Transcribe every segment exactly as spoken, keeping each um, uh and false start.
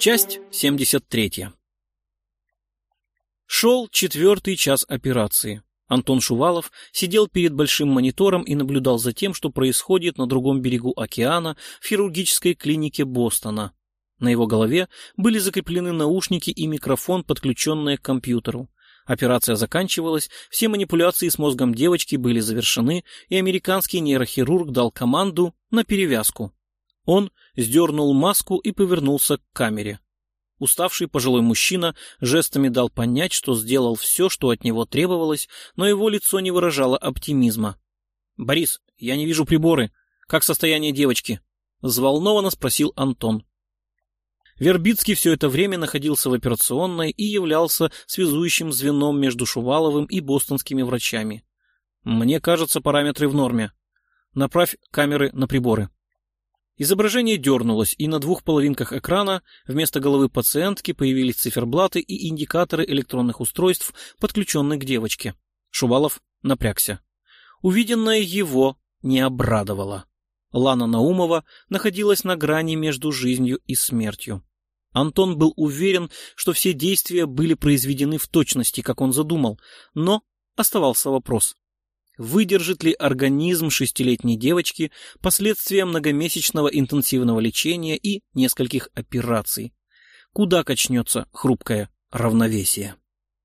Часть семьдесят третья. Шел четвертый час операции. Антон Шувалов сидел перед большим монитором и наблюдал за тем, что происходит на другом берегу океана в хирургической клинике Бостона. На его голове были закреплены наушники и микрофон, подключенные к компьютеру. Операция заканчивалась, все манипуляции с мозгом девочки были завершены, и американский нейрохирург дал команду на перевязку. Он сдернул маску и повернулся к камере. Уставший пожилой мужчина жестами дал понять, что сделал все, что от него требовалось, но его лицо не выражало оптимизма. «Борис, я не вижу приборы. Как состояние девочки?» — взволнованно спросил Антон. Вербицкий все это время находился в операционной и являлся связующим звеном между Шуваловым и бостонскими врачами. «Мне кажется, параметры в норме. Направь камеры на приборы». Изображение дернулось, и на двух половинках экрана вместо головы пациентки появились циферблаты и индикаторы электронных устройств, подключенных к девочке. Шувалов напрягся. Увиденное его не обрадовало. Лана Наумова находилась на грани между жизнью и смертью. Антон был уверен, что все действия были произведены в точности, как он задумал, но оставался вопрос. Выдержит ли организм шестилетней девочки последствия многомесячного интенсивного лечения и нескольких операций? Куда качнется хрупкое равновесие?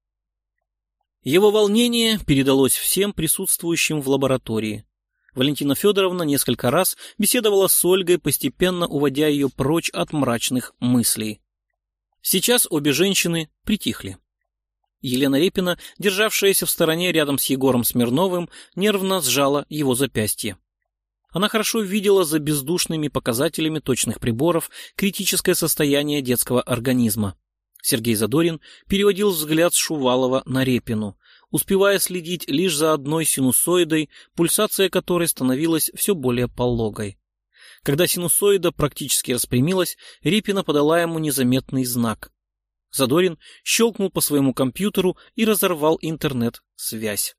Его волнение передалось всем присутствующим в лаборатории. Валентина Федоровна несколько раз беседовала с Ольгой, постепенно уводя ее прочь от мрачных мыслей. Сейчас обе женщины притихли. Елена Репина, державшаяся в стороне рядом с Егором Смирновым, нервно сжала его запястье. Она хорошо видела за бездушными показателями точных приборов критическое состояние детского организма. Сергей Задорин переводил взгляд с Шувалова на Репину, успевая следить лишь за одной синусоидой, пульсация которой становилась все более пологой. Когда синусоида практически распрямилась, Репина подала ему незаметный знак. Задорин щелкнул по своему компьютеру и разорвал интернет-связь.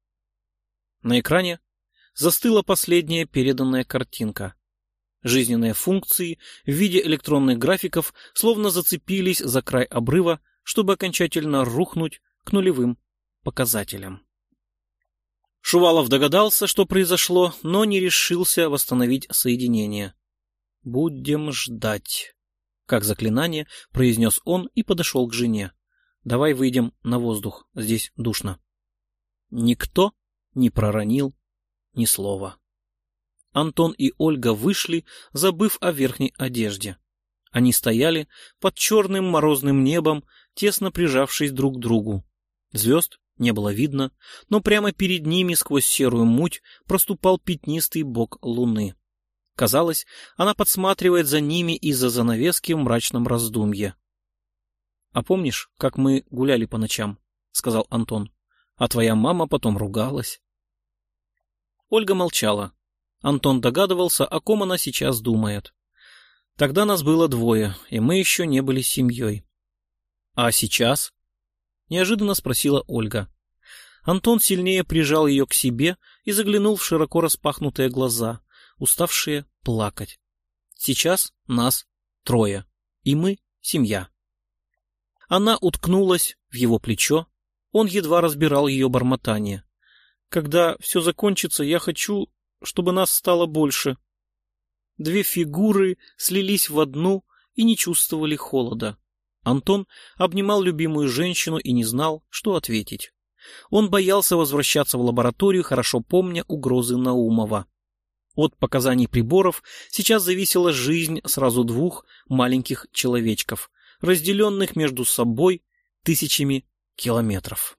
На экране застыла последняя переданная картинка. Жизненные функции в виде электронных графиков словно зацепились за край обрыва, чтобы окончательно рухнуть к нулевым показателям. Шувалов догадался, что произошло, но не решился восстановить соединение. «Будем ждать», — как заклинание произнес он и подошел к жене. «Давай выйдем на воздух, здесь душно». Никто не проронил ни слова. Антон и Ольга вышли, забыв о верхней одежде. Они стояли под черным морозным небом, тесно прижавшись друг к другу. Звезд не было видно, но прямо перед ними сквозь серую муть проступал пятнистый бок луны. Казалось, она подсматривает за ними из-за занавески в мрачном раздумье. — А помнишь, как мы гуляли по ночам? — сказал Антон. — А твоя мама потом ругалась. Ольга молчала. Антон догадывался, о ком она сейчас думает. Тогда нас было двое, и мы еще не были семьей. — А сейчас? — неожиданно спросила Ольга. Антон сильнее прижал ее к себе и заглянул в широко распахнутые глаза, уставшие плакать. Сейчас нас трое, и мы семья. Она уткнулась в его плечо, он едва разбирал ее бормотание. Когда все закончится, я хочу, чтобы нас стало больше. Две фигуры слились в одну и не чувствовали холода. Антон обнимал любимую женщину и не знал, что ответить. Он боялся возвращаться в лабораторию, хорошо помня угрозы Наумова. От показаний приборов сейчас зависела жизнь сразу двух маленьких человечков, разделенных между собой тысячами километров.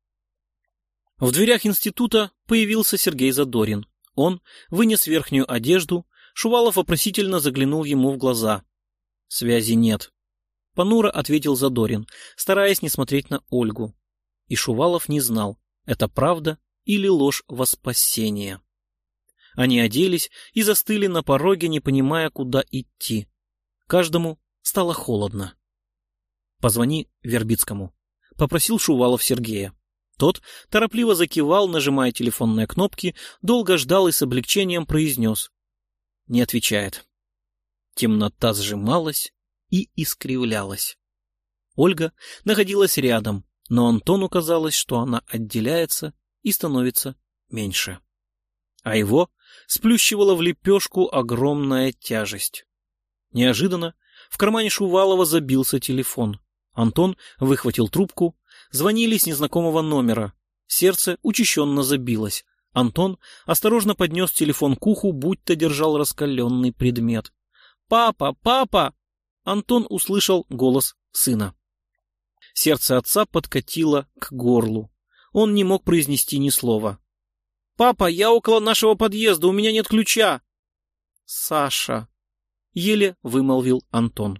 В дверях института появился Сергей Задорин. Он вынес верхнюю одежду, Шувалов вопросительно заглянул ему в глаза. «Связи нет», — понуро ответил Задорин, стараясь не смотреть на Ольгу. И Шувалов не знал, это правда или ложь во спасение. Они оделись и застыли на пороге, не понимая, куда идти. Каждому стало холодно. «Позвони Вербицкому», — попросил Шувалов Сергея. Тот торопливо закивал, нажимая телефонные кнопки, долго ждал и с облегчением произнес. Не отвечает. Темнота сжималась и искривлялась. Ольга находилась рядом, но Антону казалось, что она отделяется и становится меньше. А его сплющивала в лепешку огромная тяжесть. Неожиданно в кармане Шувалова забился телефон. Антон выхватил трубку. Звонили с незнакомого номера. Сердце учащенно забилось. Антон осторожно поднес телефон к уху, будто держал раскаленный предмет. «Папа! Папа!» Антон услышал голос сына. Сердце отца подкатило к горлу. Он не мог произнести ни слова. «Папа, я около нашего подъезда, у меня нет ключа!» «Саша!» — еле вымолвил Антон.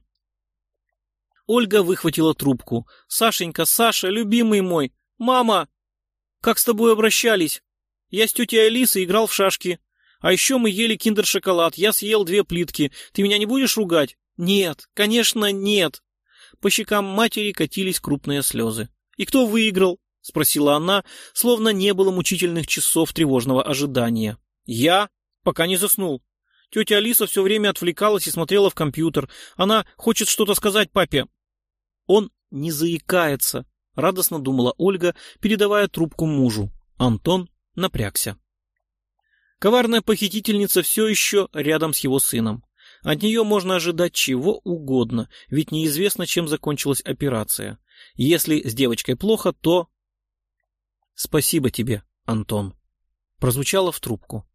Ольга выхватила трубку. «Сашенька, Саша, любимый мой! Мама! Как с тобой обращались? Я с тетей Алисой играл в шашки. А еще мы ели киндер-шоколад. Я съел две плитки. Ты меня не будешь ругать?» «Нет, конечно, нет!» По щекам матери катились крупные слезы. «И кто выиграл?» — спросила она, словно не было мучительных часов тревожного ожидания. «Я, пока не заснул. Тетя Алиса все время отвлекалась и смотрела в компьютер. Она хочет что-то сказать папе». «Он не заикается», — радостно думала Ольга, передавая трубку мужу. Антон напрягся. Коварная похитительница все еще рядом с его сыном. От нее можно ожидать чего угодно, ведь неизвестно, чем закончилась операция. Если с девочкой плохо, то... «Спасибо тебе, Антон», — прозвучало в трубку.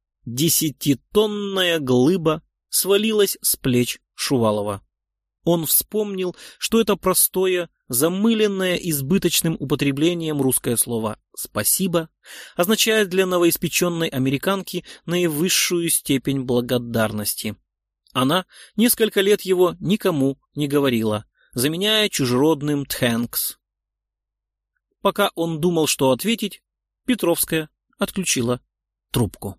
Десятитонная глыба свалилась с плеч Шувалова. Он вспомнил, что это простое, замыленное избыточным употреблением русское слово «спасибо» означает для новоиспеченной американки наивысшую степень благодарности. Она несколько лет его никому не говорила, заменяя чужеродным «thanks». Пока он думал, что ответить, Петровская отключила трубку.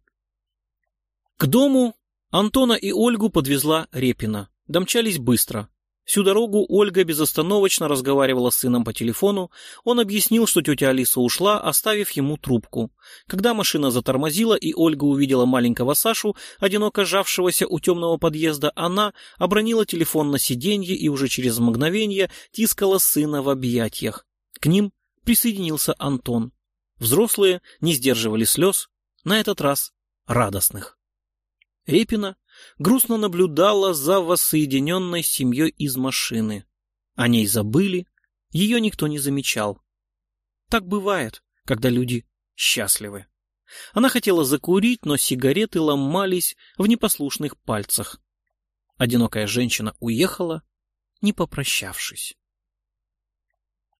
К дому Антона и Ольгу подвезла Репина. Домчались быстро. Всю дорогу Ольга безостановочно разговаривала с сыном по телефону. Он объяснил, что тетя Алиса ушла, оставив ему трубку. Когда машина затормозила и Ольга увидела маленького Сашу, одиноко жавшегося у темного подъезда, она обронила телефон на сиденье и уже через мгновение тискала сына в объятиях. К ним присоединился Антон. Взрослые не сдерживали слез, на этот раз радостных. Репина грустно наблюдала за воссоединенной семьей из машины. О ней забыли, ее никто не замечал. Так бывает, когда люди счастливы. Она хотела закурить, но сигареты ломались в непослушных пальцах. Одинокая женщина уехала, не попрощавшись.